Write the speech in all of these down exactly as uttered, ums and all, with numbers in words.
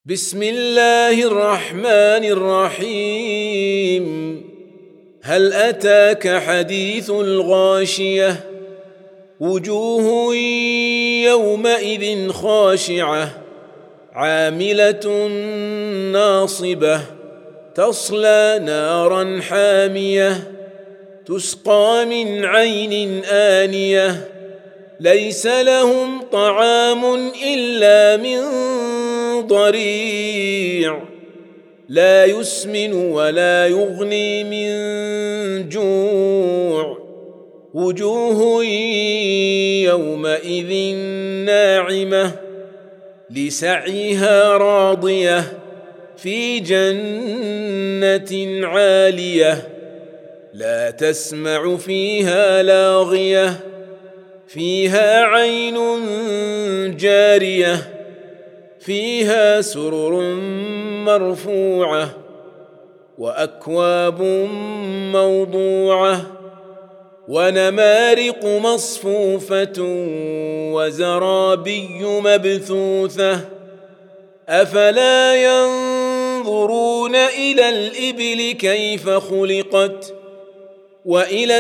بسم الله الرحمن الرحيم. هل أتاك حديث الغاشية؟ وجوه يومئذ خاشعة عاملة ناصبة تصلى نارا حامية تسقى من عين آنية ليس لهم طعام إلا من ضريع لا يسمن ولا يغني من جوع وجوه يومئذ ناعمة لسعيها راضية في جنة عالية لا تسمع فيها لاغية فيها عين جارية فيها سرر مرفوعة وأكواب موضوعة ونمارق مصفوفة وزرابي مبثوثة أفلا ينظرون إلى الإبل كيف خلقت وإلى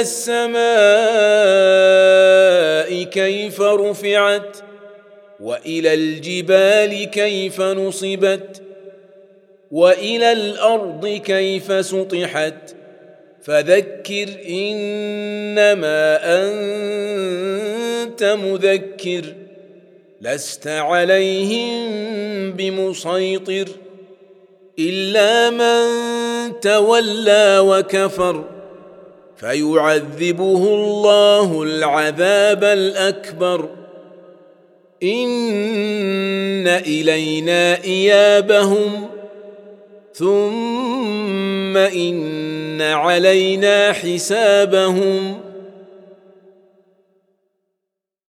السماء كيف رفعت وإلى الجبال كيف نصبت وإلى الأرض كيف سطحت فذكر إنما أنت مذكر لست عليهم بمسيطر إلا من تولى وكفر فيعذبه الله العذاب الأكبر إن إلينا إيابهم ثم إن علينا حسابهم